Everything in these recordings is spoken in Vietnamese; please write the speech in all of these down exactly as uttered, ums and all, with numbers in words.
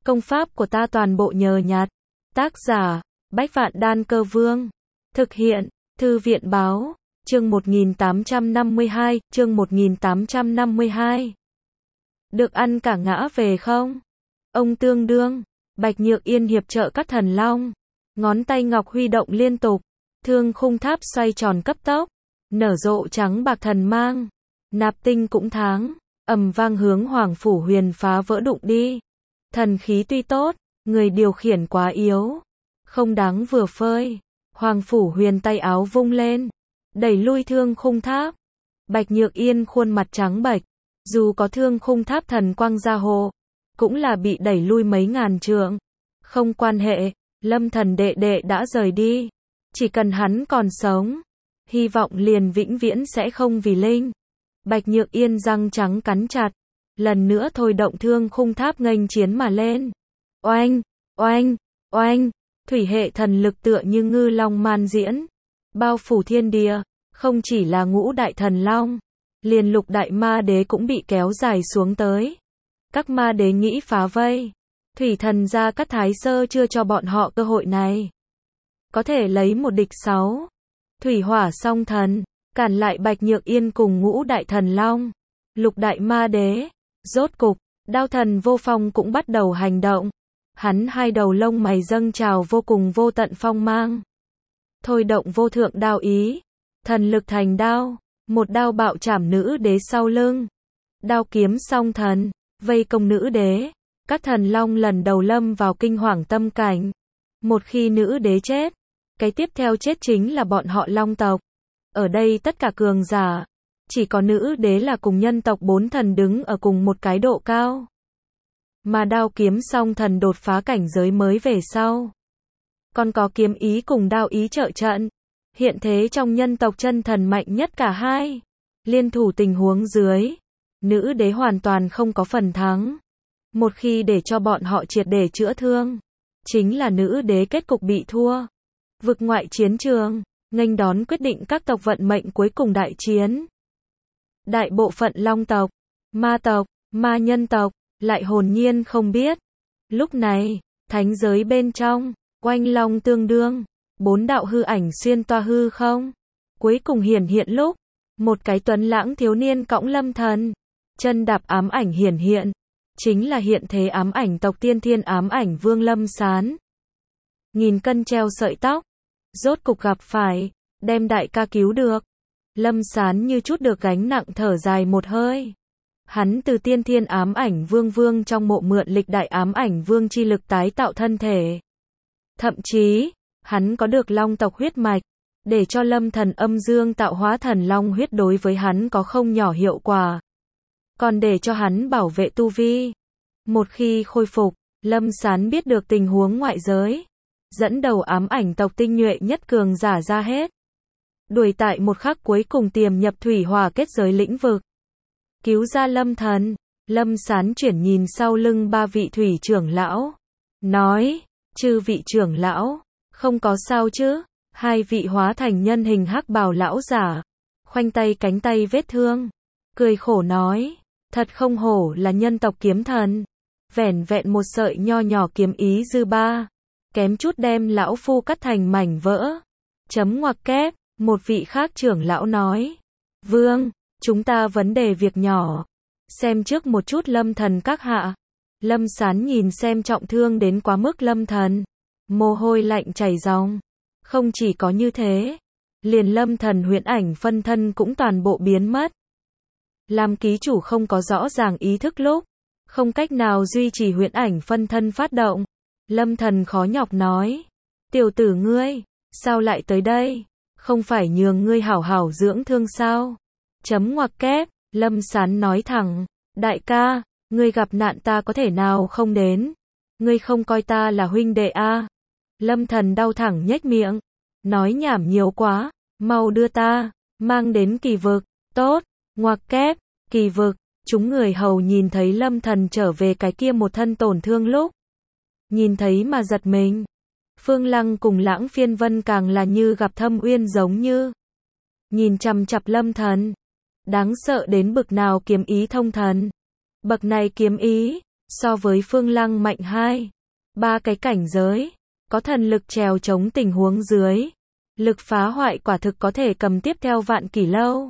Công pháp của ta toàn bộ nhờ nhặt. Tác giả, Bách Vạn Đan Cơ Vương. Thực hiện, Thư viện báo, chương một nghìn tám trăm năm mươi hai, chương một nghìn tám trăm năm mươi hai. Được ăn cả ngã về không? Ông tương đương, Bạch Nhược Yên hiệp trợ các thần long. Ngón tay ngọc huy động liên tục, thương khung tháp xoay tròn cấp tốc, nở rộ trắng bạc thần mang. Nạp tinh cũng tháng, ầm vang hướng Hoàng Phủ Huyền phá vỡ đụng đi. Thần khí tuy tốt, người điều khiển quá yếu, không đáng vừa phơi. Hoàng Phủ Huyền tay áo vung lên, đẩy lui thương khung tháp. Bạch Nhược Yên khuôn mặt trắng bệch, dù có thương khung tháp thần quang gia hộ, cũng là bị đẩy lui mấy ngàn trượng. Không quan hệ, Lâm Thần đệ đệ đã rời đi, chỉ cần hắn còn sống, hy vọng liền vĩnh viễn sẽ không vì linh. Bạch Nhược Yên răng trắng cắn chặt, lần nữa thôi động thương khung tháp nghênh chiến mà lên. Oanh, oanh, oanh, thủy hệ thần lực tựa như ngư long man diễn, bao phủ thiên địa, không chỉ là ngũ đại thần long, liền lục đại ma đế cũng bị kéo dài xuống tới. Các ma đế nghĩ phá vây, thủy thần gia Cát Thái Sơ chưa cho bọn họ cơ hội này. Có thể lấy một địch sáu, thủy hỏa song thần, cản lại Bạch Nhược Yên cùng ngũ đại thần long, lục đại ma đế. Rốt cục, đao thần vô phong cũng bắt đầu hành động. Hắn hai đầu lông mày dâng trào vô cùng vô tận phong mang. Thôi động vô thượng đao ý, thần lực thành đao, một đao bạo chảm nữ đế sau lưng. Đao kiếm song thần, vây công nữ đế. Các thần long lần đầu lâm vào kinh hoàng tâm cảnh. Một khi nữ đế chết, cái tiếp theo chết chính là bọn họ long tộc. Ở đây tất cả cường giả, chỉ có nữ đế là cùng nhân tộc bốn thần đứng ở cùng một cái độ cao. Mà đao kiếm song thần đột phá cảnh giới mới về sau, còn có kiếm ý cùng đao ý trợ trận, hiện thế trong nhân tộc chân thần mạnh nhất cả hai. Liên thủ tình huống dưới, nữ đế hoàn toàn không có phần thắng. Một khi để cho bọn họ triệt để chữa thương, chính là nữ đế kết cục bị thua. Vực ngoại chiến trường, nghênh đón quyết định các tộc vận mệnh cuối cùng đại chiến. Đại bộ phận long tộc, ma tộc, ma nhân tộc, lại hồn nhiên không biết. Lúc này, thánh giới bên trong, oanh long tương đương, bốn đạo hư ảnh xuyên toa hư không. Cuối cùng hiển hiện lúc, một cái tuấn lãng thiếu niên cõng Lâm Thần, chân đạp ám ảnh hiển hiện, chính là hiện thế ám ảnh tộc tiên thiên ám ảnh vương Lâm Sán. Nghìn cân treo sợi tóc, rốt cục gặp phải, đem đại ca cứu được. Lâm Sán như chút được gánh nặng thở dài một hơi. Hắn từ tiên thiên ám ảnh vương vương trong mộ mượn lịch đại ám ảnh vương chi lực tái tạo thân thể. Thậm chí, hắn có được long tộc huyết mạch, để cho Lâm Thần âm dương tạo hóa thần long huyết đối với hắn có không nhỏ hiệu quả. Còn để cho hắn bảo vệ tu vi. Một khi khôi phục, Lâm Sán biết được tình huống ngoại giới, dẫn đầu ám ảnh tộc tinh nhuệ nhất cường giả ra hết. Đuổi tại một khắc cuối cùng tiềm nhập thủy hỏa kết giới lĩnh vực. Cứu ra Lâm Thần, Lâm Sán chuyển nhìn sau lưng ba vị thủy trưởng lão. Nói, chư vị trưởng lão, không có sao chứ? Hai vị hóa thành nhân hình hắc bào lão giả, khoanh tay cánh tay vết thương. Cười khổ nói, thật không hổ là nhân tộc kiếm thần. Vẻn vẹn một sợi nho nhỏ kiếm ý dư ba, kém chút đem lão phu cắt thành mảnh vỡ. Chấm ngoặc kép. Một vị khác trưởng lão nói, vương, chúng ta vấn đề việc nhỏ, xem trước một chút Lâm Thần các hạ. Lâm Sán nhìn xem trọng thương đến quá mức Lâm Thần, mồ hôi lạnh chảy ròng. Không chỉ có như thế, liền Lâm Thần huyễn ảnh phân thân cũng toàn bộ biến mất. Làm ký chủ không có rõ ràng ý thức lúc, không cách nào duy trì huyễn ảnh phân thân phát động. Lâm Thần khó nhọc nói, tiểu tử ngươi, sao lại tới đây? Không phải nhường ngươi hảo hảo dưỡng thương sao? Chấm ngoặc kép, Lâm Sán nói thẳng, đại ca, ngươi gặp nạn ta có thể nào không đến? Ngươi không coi ta là huynh đệ a? À? Lâm Thần đau thẳng nhếch miệng, nói nhảm nhiều quá, mau đưa ta, mang đến kỳ vực. Tốt, ngoặc kép, kỳ vực. Chúng người hầu nhìn thấy Lâm Thần trở về cái kia một thân tổn thương lúc, nhìn thấy mà giật mình. Phương Lăng cùng Lãng Phiên Vân càng là như gặp thâm uyên giống như. Nhìn chằm chằm Lâm Thần. Đáng sợ đến bực nào kiếm ý thông thần. Bậc này kiếm ý, so với Phương Lăng mạnh hai, ba cái cảnh giới, có thần lực trèo chống tình huống dưới. Lực phá hoại quả thực có thể cầm tiếp theo vạn kỷ lâu.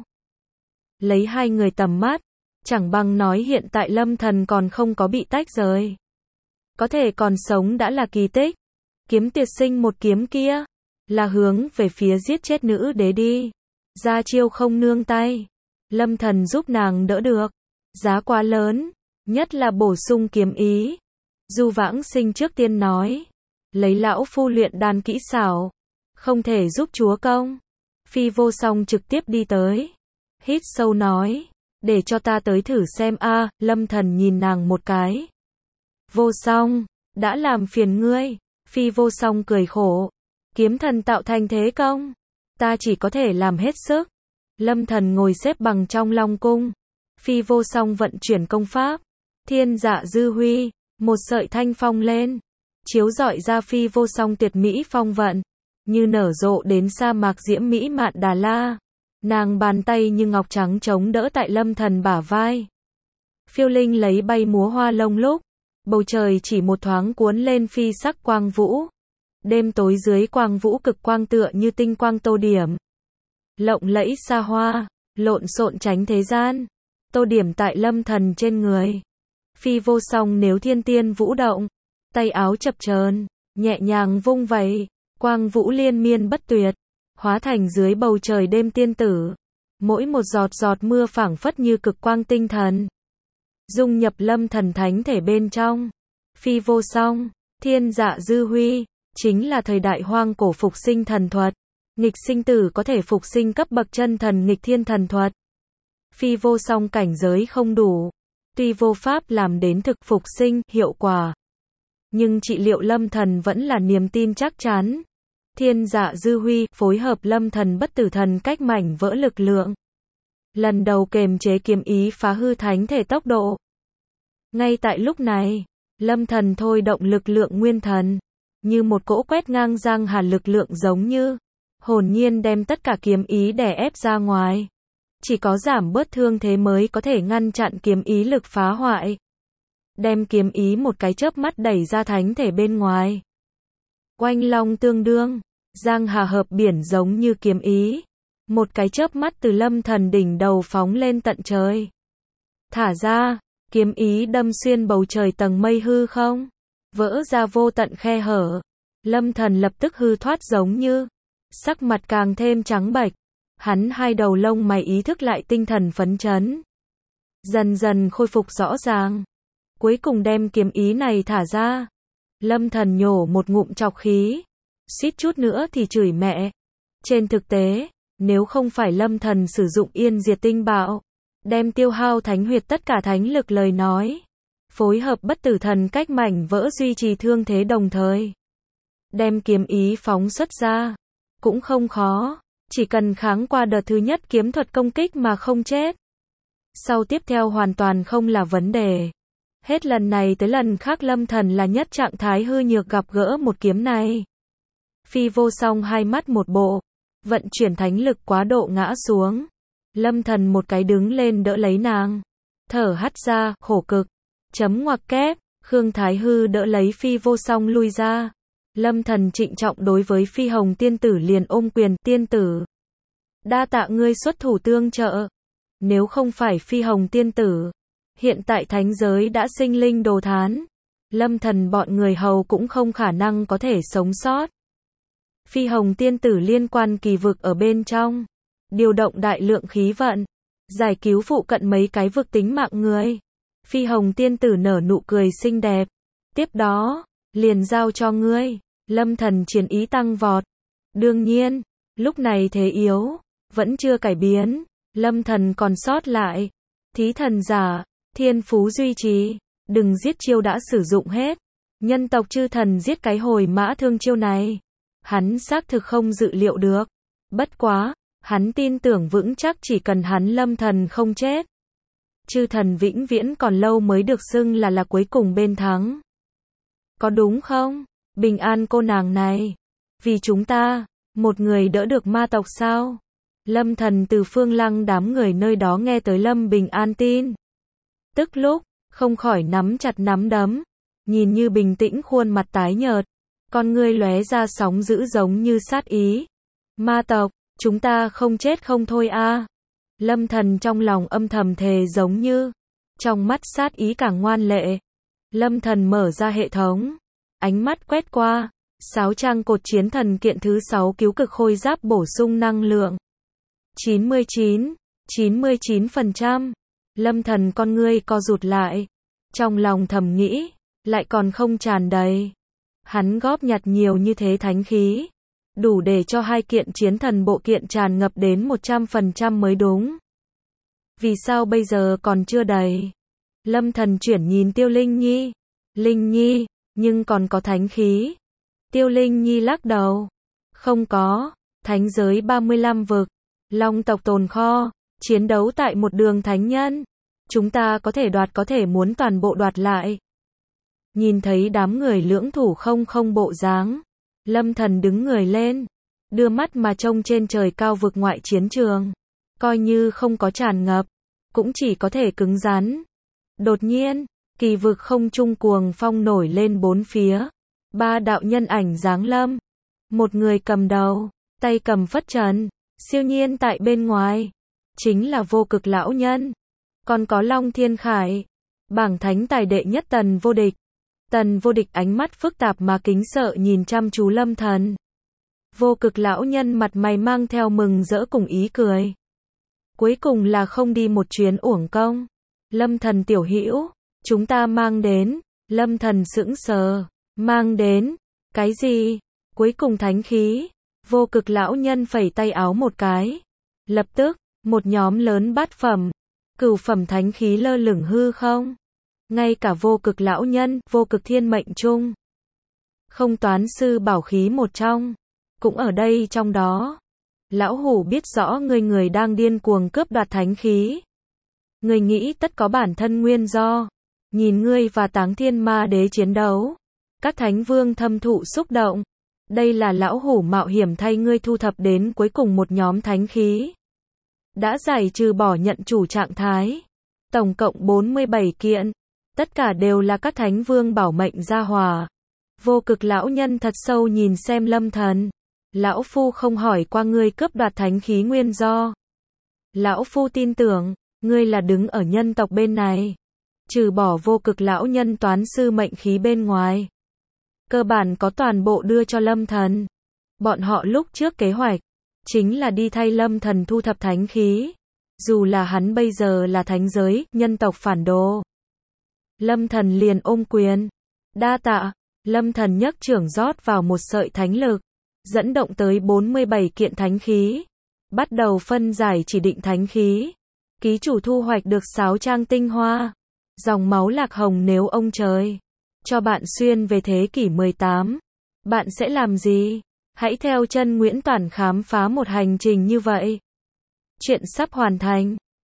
Lấy hai người tầm mắt, chẳng bằng nói hiện tại Lâm Thần còn không có bị tách rời. Có thể còn sống đã là kỳ tích. Kiếm Tiệt Sinh một kiếm kia, là hướng về phía giết chết nữ đế đi. Ra chiêu không nương tay. Lâm Thần giúp nàng đỡ được. Giá quá lớn, nhất là bổ sung kiếm ý. Du Vãng Sinh trước tiên nói, lấy lão phu luyện đan kỹ xảo, không thể giúp chúa công. Phi Vô Song trực tiếp đi tới, hít sâu nói, để cho ta tới thử xem a. À, Lâm Thần nhìn nàng một cái. Vô Song, đã làm phiền ngươi. Phi Vô Song cười khổ, kiếm thần tạo thành thế công, ta chỉ có thể làm hết sức. Lâm Thần ngồi xếp bằng trong Long cung. Phi Vô Song vận chuyển công pháp, Thiên Dạ Dư Huy, một sợi thanh phong lên, chiếu rọi ra Phi Vô Song tuyệt mỹ phong vận, như nở rộ đến sa mạc diễm mỹ mạn Đà La. Nàng bàn tay như ngọc trắng chống đỡ tại Lâm Thần bả vai. Phiêu linh lấy bay múa hoa lông lúc, bầu trời chỉ một thoáng cuốn lên phi sắc quang vũ. Đêm tối dưới quang vũ cực quang tựa như tinh quang tô điểm. Lộng lẫy xa hoa, lộn xộn tránh thế gian, tô điểm tại Lâm Thần trên người. Phi Vô Song nếu thiên tiên vũ động, tay áo chập chờn, nhẹ nhàng vung vẩy, quang vũ liên miên bất tuyệt, hóa thành dưới bầu trời đêm tiên tử. Mỗi một giọt giọt mưa phảng phất như cực quang tinh thần, dung nhập Lâm Thần thánh thể bên trong. Phi Vô Song, Thiên Dạ Dư Huy, chính là thời đại hoang cổ phục sinh thần thuật. Nghịch sinh tử có thể phục sinh cấp bậc chân thần nghịch thiên thần thuật. Phi Vô Song cảnh giới không đủ, tuy vô pháp làm đến thực phục sinh hiệu quả, nhưng trị liệu Lâm Thần vẫn là niềm tin chắc chắn. Thiên Dạ Dư Huy phối hợp Lâm Thần bất tử thần cách mảnh vỡ lực lượng, lần đầu kềm chế kiếm ý phá hư thánh thể tốc độ. Ngay tại lúc này, Lâm Thần thôi động lực lượng nguyên thần, như một cỗ quét ngang giang hà lực lượng giống như hồn nhiên đem tất cả kiếm ý đè ép ra ngoài. Chỉ có giảm bớt thương thế mới có thể ngăn chặn kiếm ý lực phá hoại. Đem kiếm ý một cái chớp mắt đẩy ra thánh thể bên ngoài. Oanh long tương đương, giang hà hợp biển giống như kiếm ý. Một cái chớp mắt từ Lâm Thần đỉnh đầu phóng lên tận trời. Thả ra, kiếm ý đâm xuyên bầu trời tầng mây hư không, vỡ ra vô tận khe hở. Lâm Thần lập tức hư thoát giống như, sắc mặt càng thêm trắng bệch. Hắn hai đầu lông mày ý thức lại tinh thần phấn chấn, dần dần khôi phục rõ ràng. Cuối cùng đem kiếm ý này thả ra. Lâm Thần nhổ một ngụm trọc khí, suýt chút nữa thì chửi mẹ. Trên thực tế, nếu không phải Lâm Thần sử dụng yên diệt tinh bạo, đem tiêu hao thánh huyệt tất cả thánh lực lời nói, phối hợp bất tử thần cách mảnh vỡ duy trì thương thế đồng thời, đem kiếm ý phóng xuất ra, cũng không khó. Chỉ cần kháng qua đợt thứ nhất kiếm thuật công kích mà không chết, sau tiếp theo hoàn toàn không là vấn đề. Hết lần này tới lần khác Lâm Thần là nhất trạng thái hư nhược gặp gỡ một kiếm này. Phi Vô Song hai mắt một bộ, vận chuyển thánh lực quá độ ngã xuống. Lâm Thần một cái đứng lên đỡ lấy nàng, thở hắt ra, khổ cực, chấm ngoặc kép. Khương Thái Hư đỡ lấy Phi Vô Song lui ra. Lâm Thần trịnh trọng đối với Phi Hồng tiên tử liền ôm quyền, tiên tử, đa tạ ngươi xuất thủ tương trợ. Nếu không phải Phi Hồng tiên tử, hiện tại thánh giới đã sinh linh đồ thán, Lâm Thần bọn người hầu cũng không khả năng có thể sống sót. Phi Hồng tiên tử liên quan kỳ vực ở bên trong, điều động đại lượng khí vận, giải cứu phụ cận mấy cái vực tính mạng người. Phi Hồng tiên tử nở nụ cười xinh đẹp, tiếp đó, liền giao cho ngươi. Lâm Thần chiến ý tăng vọt. Đương nhiên, lúc này thế yếu, vẫn chưa cải biến. Lâm Thần còn sót lại thí thần giả, thiên phú duy trì, đừng giết chiêu đã sử dụng hết. Nhân tộc chư thần giết cái hồi mã thương chiêu này, hắn xác thực không dự liệu được. Bất quá, hắn tin tưởng vững chắc chỉ cần hắn Lâm Thần không chết, chư thần vĩnh viễn còn lâu mới được xưng là là cuối cùng bên thắng. Có đúng không? Bình An cô nàng này, vì chúng ta, một người đỡ được ma tộc sao? Lâm Thần từ Phương Lăng đám người nơi đó nghe tới Lâm Bình An tin. Tức lúc, không khỏi nắm chặt nắm đấm, nhìn như bình tĩnh khuôn mặt tái nhợt, con ngươi lóe ra sóng dữ giống như sát ý. Ma tộc, chúng ta không chết không thôi a. Lâm Thần trong lòng âm thầm thề giống như, trong mắt sát ý càng ngoan lệ. Lâm Thần mở ra hệ thống, ánh mắt quét qua, sáu trang cột chiến thần kiện thứ sáu cứu cực khôi giáp bổ sung năng lượng. chín mươi chín, chín mươi chín phần trăm. Lâm Thần con ngươi co rụt lại, trong lòng thầm nghĩ, lại còn không tràn đầy. Hắn góp nhặt nhiều như thế thánh khí, đủ để cho hai kiện chiến thần bộ kiện tràn ngập đến một trăm phần trăm mới đúng. Vì sao bây giờ còn chưa đầy? Lâm Thần chuyển nhìn Tiêu Linh Nhi. Linh Nhi, nhưng còn có thánh khí. Tiêu Linh Nhi lắc đầu. Không có, thánh giới ba mươi lăm vực, Long tộc tồn kho, chiến đấu tại một đường thánh nhân. Chúng ta có thể đoạt có thể muốn toàn bộ đoạt lại. Nhìn thấy đám người lưỡng thủ không không bộ dáng, Lâm Thần đứng người lên, đưa mắt mà trông trên trời cao vực ngoại chiến trường. Coi như không có tràn ngập, cũng chỉ có thể cứng rắn. Đột nhiên, kỳ vực không trung cuồng phong nổi lên bốn phía. Ba đạo nhân ảnh giáng lâm. Một người cầm đầu, tay cầm phất trần, siêu nhiên tại bên ngoài. Chính là Vô Cực lão nhân. Còn có Long Thiên Khải, bảng thánh tài đệ nhất Tần Vô Địch. Tần Vô Địch ánh mắt phức tạp mà kính sợ nhìn chăm chú Lâm Thần. Vô Cực lão nhân mặt mày mang theo mừng rỡ cùng ý cười. Cuối cùng là không đi một chuyến uổng công. Lâm Thần tiểu hữu, chúng ta mang đến. Lâm Thần sững sờ, mang đến, cái gì? Cuối cùng thánh khí. Vô Cực lão nhân phẩy tay áo một cái. Lập tức, một nhóm lớn bát phẩm, cửu phẩm thánh khí lơ lửng hư không. Ngay cả Vô Cực lão nhân, Vô Cực thiên mệnh chung, không toán sư bảo khí một trong, cũng ở đây trong đó. Lão hủ biết rõ người người đang điên cuồng cướp đoạt thánh khí. Người nghĩ tất có bản thân nguyên do. Nhìn ngươi và Táng Thiên Ma Đế chiến đấu, các thánh vương thâm thụ xúc động. Đây là lão hủ mạo hiểm thay ngươi thu thập đến cuối cùng một nhóm thánh khí. Đã giải trừ bỏ nhận chủ trạng thái. Tổng cộng bốn mươi bảy kiện. Tất cả đều là các thánh vương bảo mệnh gia hòa. Vô Cực lão nhân thật sâu nhìn xem Lâm Thần. Lão phu không hỏi qua ngươi cướp đoạt thánh khí nguyên do. Lão phu tin tưởng, ngươi là đứng ở nhân tộc bên này. Trừ bỏ Vô Cực lão nhân toán sư mệnh khí bên ngoài, cơ bản có toàn bộ đưa cho Lâm Thần. Bọn họ lúc trước kế hoạch, chính là đi thay Lâm Thần thu thập thánh khí. Dù là hắn bây giờ là thánh giới, nhân tộc phản đồ. Lâm Thần liền ôm quyền. Đa tạ. Lâm Thần nhấc trưởng rót vào một sợi thánh lực, dẫn động tới bốn mươi bảy kiện thánh khí. Bắt đầu phân giải chỉ định thánh khí. Ký chủ thu hoạch được sáu trang tinh hoa. Dòng máu lạc hồng nếu ông trời cho bạn xuyên về thế kỷ mười tám, bạn sẽ làm gì? Hãy theo chân Nguyễn Toản khám phá một hành trình như vậy. Chuyện sắp hoàn thành.